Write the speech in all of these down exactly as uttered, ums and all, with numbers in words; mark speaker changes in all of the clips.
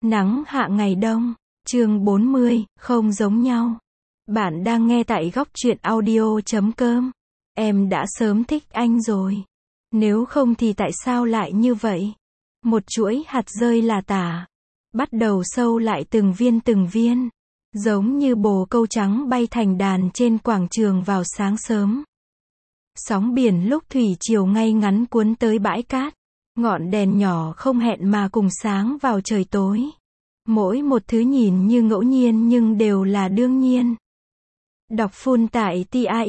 Speaker 1: Nắng hạ ngày đông. Chương bốn mươi, không giống nhau. Bạn đang nghe tại góc truyện audio chấm com. Em đã sớm thích anh rồi. Nếu không thì tại sao lại như vậy? Một chuỗi hạt rơi là tả. Bắt đầu sâu lại từng viên từng viên. Giống như bồ câu trắng bay thành đàn trên quảng trường vào sáng sớm. Sóng biển lúc thủy chiều ngay ngắn cuốn tới bãi cát. Ngọn đèn nhỏ không hẹn mà cùng sáng vào trời tối. Mỗi một thứ nhìn như ngẫu nhiên nhưng đều là đương nhiên. Đọc full tại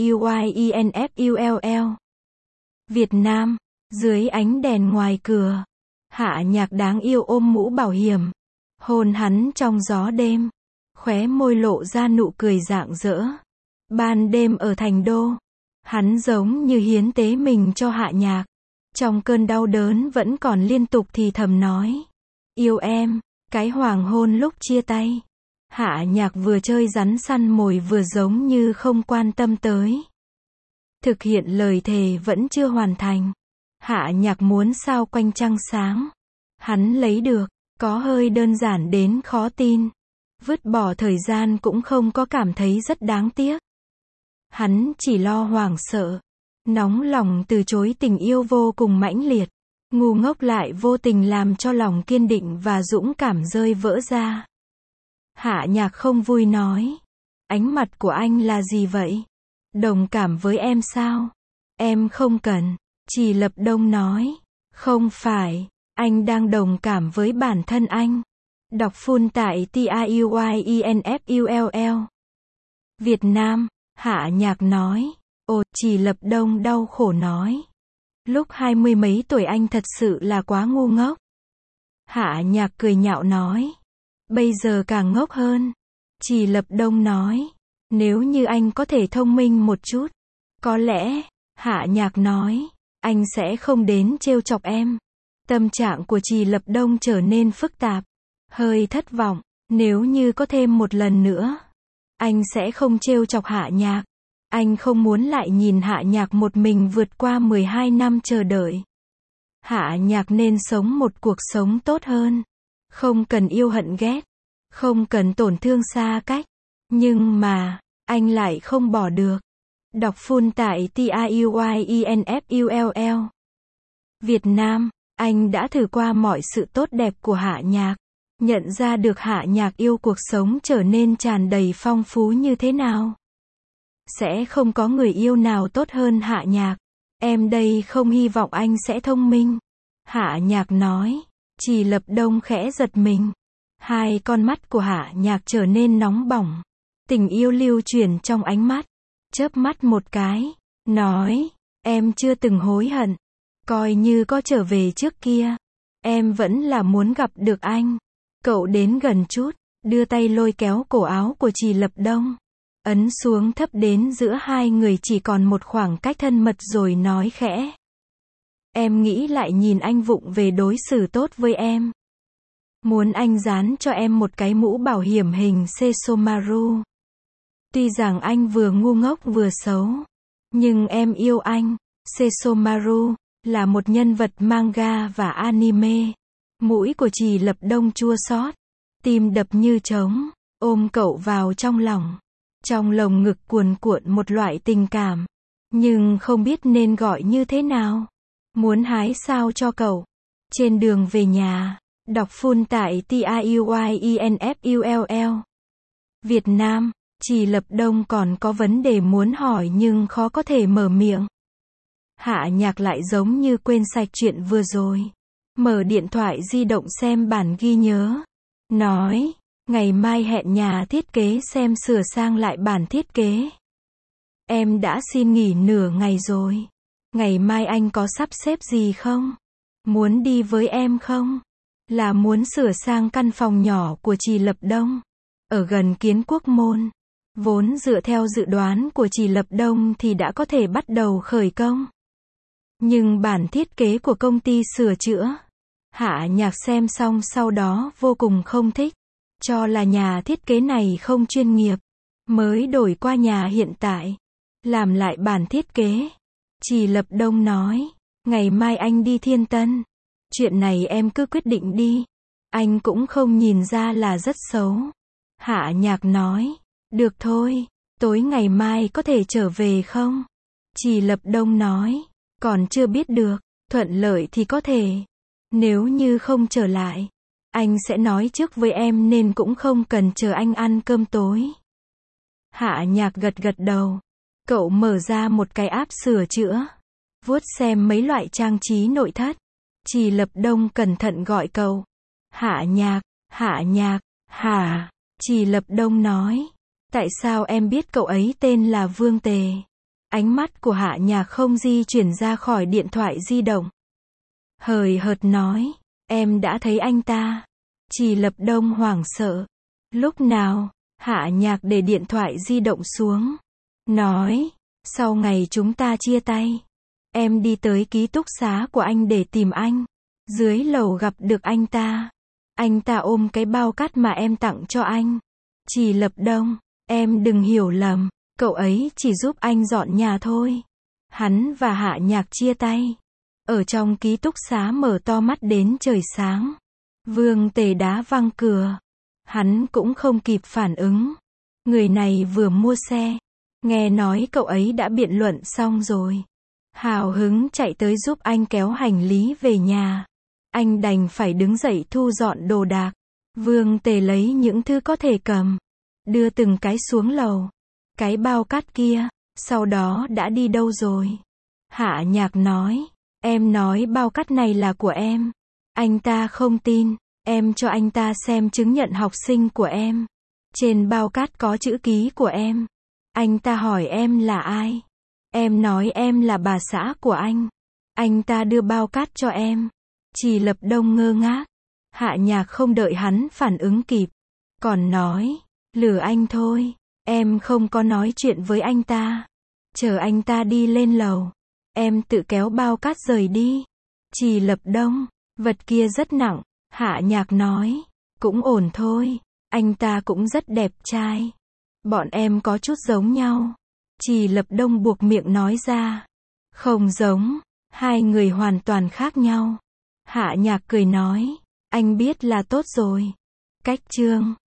Speaker 1: TIUYENFULL. Việt Nam, dưới ánh đèn ngoài cửa. Hạ Nhạc đáng yêu ôm mũ bảo hiểm. Hôn hắn trong gió đêm. Khóe môi lộ ra nụ cười rạng rỡ. Ban đêm ở thành đô. Hắn giống như hiến tế mình cho Hạ Nhạc. Trong cơn đau đớn vẫn còn liên tục thì thầm nói. Yêu em. Cái hoàng hôn lúc chia tay. Hạ Nhạc vừa chơi rắn săn mồi vừa giống như không quan tâm tới. Thực hiện lời thề vẫn chưa hoàn thành. Hạ Nhạc muốn sao quanh trăng sáng. Hắn lấy được, có hơi đơn giản đến khó tin. Vứt bỏ thời gian cũng không có cảm thấy rất đáng tiếc. Hắn chỉ lo hoảng sợ. Nóng lòng từ chối tình yêu vô cùng mãnh liệt. Ngu ngốc lại vô tình làm cho lòng kiên định và dũng cảm rơi vỡ ra. Hạ Nhạc không vui nói. Ánh mặt của anh là gì vậy? Đồng cảm với em sao? Em không cần. Chỉ Lập Đông nói. Không phải, anh đang đồng cảm với bản thân anh. Đọc full tại TIUYENFULL. Việt Nam, Hạ Nhạc nói. Ồ, Chỉ Lập Đông đau khổ nói. Lúc hai mươi mấy tuổi anh thật sự là quá ngu ngốc. Hạ Nhạc cười nhạo nói. Bây giờ càng ngốc hơn. Chỉ Lập Đông nói. Nếu như anh có thể thông minh một chút. Có lẽ, Hạ Nhạc nói. Anh sẽ không đến trêu chọc em. Tâm trạng của Chỉ Lập Đông trở nên phức tạp. Hơi thất vọng. Nếu như có thêm một lần nữa. Anh sẽ không trêu chọc Hạ Nhạc. Anh không muốn lại nhìn Hạ Nhạc một mình vượt qua mười hai năm chờ đợi. Hạ Nhạc nên sống một cuộc sống tốt hơn. Không cần yêu hận ghét. Không cần tổn thương xa cách. Nhưng mà, anh lại không bỏ được. Đọc full tại TIUYENFULL. Việt Nam, anh đã thử qua mọi sự tốt đẹp của Hạ Nhạc. Nhận ra được Hạ Nhạc yêu cuộc sống trở nên tràn đầy phong phú như thế nào. Sẽ không có người yêu nào tốt hơn Hạ Nhạc. Em đây không hy vọng anh sẽ thông minh. Hạ Nhạc nói. Chỉ Lập Đông khẽ giật mình. Hai con mắt của Hạ Nhạc trở nên nóng bỏng. Tình yêu lưu chuyển trong ánh mắt. Chớp mắt một cái. Nói. Em chưa từng hối hận. Coi như có trở về trước kia. Em vẫn là muốn gặp được anh. Cậu đến gần chút. Đưa tay lôi kéo cổ áo của Chỉ Lập Đông. Ấn xuống thấp đến giữa hai người chỉ còn một khoảng cách thân mật rồi nói khẽ. Em nghĩ lại nhìn anh vụng về đối xử tốt với em. Muốn anh dán cho em một cái mũ bảo hiểm hình Sesomaru. Tuy rằng anh vừa ngu ngốc vừa xấu. Nhưng em yêu anh. Sesomaru là một nhân vật manga và anime. Mũi của Chỉ Lập Đông chua xót. Tim đập như trống. Ôm cậu vào trong lòng. Trong lồng ngực cuồn cuộn một loại tình cảm. Nhưng không biết nên gọi như thế nào. Muốn hái sao cho cậu. Trên đường về nhà. Đọc full tại TIUYENFULL. Việt Nam, Chỉ Lập Đông còn có vấn đề muốn hỏi nhưng khó có thể mở miệng. Hạ Nhạc lại giống như quên sạch chuyện vừa rồi. Mở điện thoại di động xem bản ghi nhớ. Nói. Ngày mai hẹn nhà thiết kế xem sửa sang lại bản thiết kế. Em đã xin nghỉ nửa ngày rồi. Ngày mai anh có sắp xếp gì không? Muốn đi với em không? Là muốn sửa sang căn phòng nhỏ của Chỉ Lập Đông. Ở gần Kiến Quốc Môn. Vốn dựa theo dự đoán của Chỉ Lập Đông thì đã có thể bắt đầu khởi công. Nhưng bản thiết kế của công ty sửa chữa. Hạ Nhạc xem xong sau đó vô cùng không thích. Cho là nhà thiết kế này không chuyên nghiệp. Mới đổi qua nhà hiện tại. Làm lại bản thiết kế. Chỉ Lập Đông nói. Ngày mai anh đi Thiên Tân. Chuyện này em cứ quyết định đi. anh cũng không nhìn ra là rất xấu. Hạ Nhạc nói, được thôi, tối ngày mai có thể trở về không? Trì Lập Đông nói, còn chưa biết được, thuận lợi thì có thể. Nếu như không trở lại, anh sẽ nói trước với em nên cũng không cần chờ anh ăn cơm tối. Hạ Nhạc gật gật đầu. Cậu mở ra một cái app sửa chữa, vuốt xem mấy loại trang trí nội thất. Trì Lập Đông cẩn thận gọi cậu. Hạ Nhạc, Hạ Nhạc, hả? Trì Lập Đông nói, tại sao em biết cậu ấy tên là Vương Tề? Ánh mắt của Hạ Nhạc không di chuyển ra khỏi điện thoại di động. Hời hợt nói, em đã thấy anh ta. Trì Lập Đông hoảng sợ. Lúc nào? Hạ Nhạc để điện thoại di động xuống. Nói, sau ngày chúng ta chia tay, em đi tới ký túc xá của anh để tìm anh. Dưới lầu gặp được anh ta. Anh ta ôm cái bao cát mà em tặng cho anh. Trì Lập Đông, em đừng hiểu lầm, cậu ấy chỉ giúp anh dọn nhà thôi. Hắn và Hạ Nhạc chia tay. Ở trong ký túc xá mở to mắt đến trời sáng. Vương Tề đá văng cửa. Hắn cũng không kịp phản ứng. Người này vừa mua xe. Nghe nói cậu ấy đã biện luận xong rồi. Hào hứng chạy tới giúp anh kéo hành lý về nhà. Anh đành phải đứng dậy thu dọn đồ đạc. Vương Tề lấy những thứ có thể cầm, đưa từng cái xuống lầu. Cái bao cát kia, sau đó đã đi đâu rồi? Hạ Nhạc nói, em nói bao cát này là của em. Anh ta không tin, em cho anh ta xem chứng nhận học sinh của em. Trên bao cát có chữ ký của em. Anh ta hỏi em là ai? Em nói em là bà xã của anh. Anh ta đưa bao cát cho em. Trì Lập Đông ngơ ngác. Hạ Nhạc không đợi hắn phản ứng kịp. Còn nói, lừa anh thôi. Em không có nói chuyện với anh ta. Chờ anh ta đi lên lầu, em tự kéo bao cát rời đi. Trì Lập Đông, vật kia rất nặng. Hạ Nhạc nói, cũng ổn thôi. Anh ta cũng rất đẹp trai. Bọn em có chút giống nhau. Trì Lập Đông buộc miệng nói ra. Không giống, hai người hoàn toàn khác nhau. Hạ Nhạc cười nói, anh biết là tốt rồi. Cách chương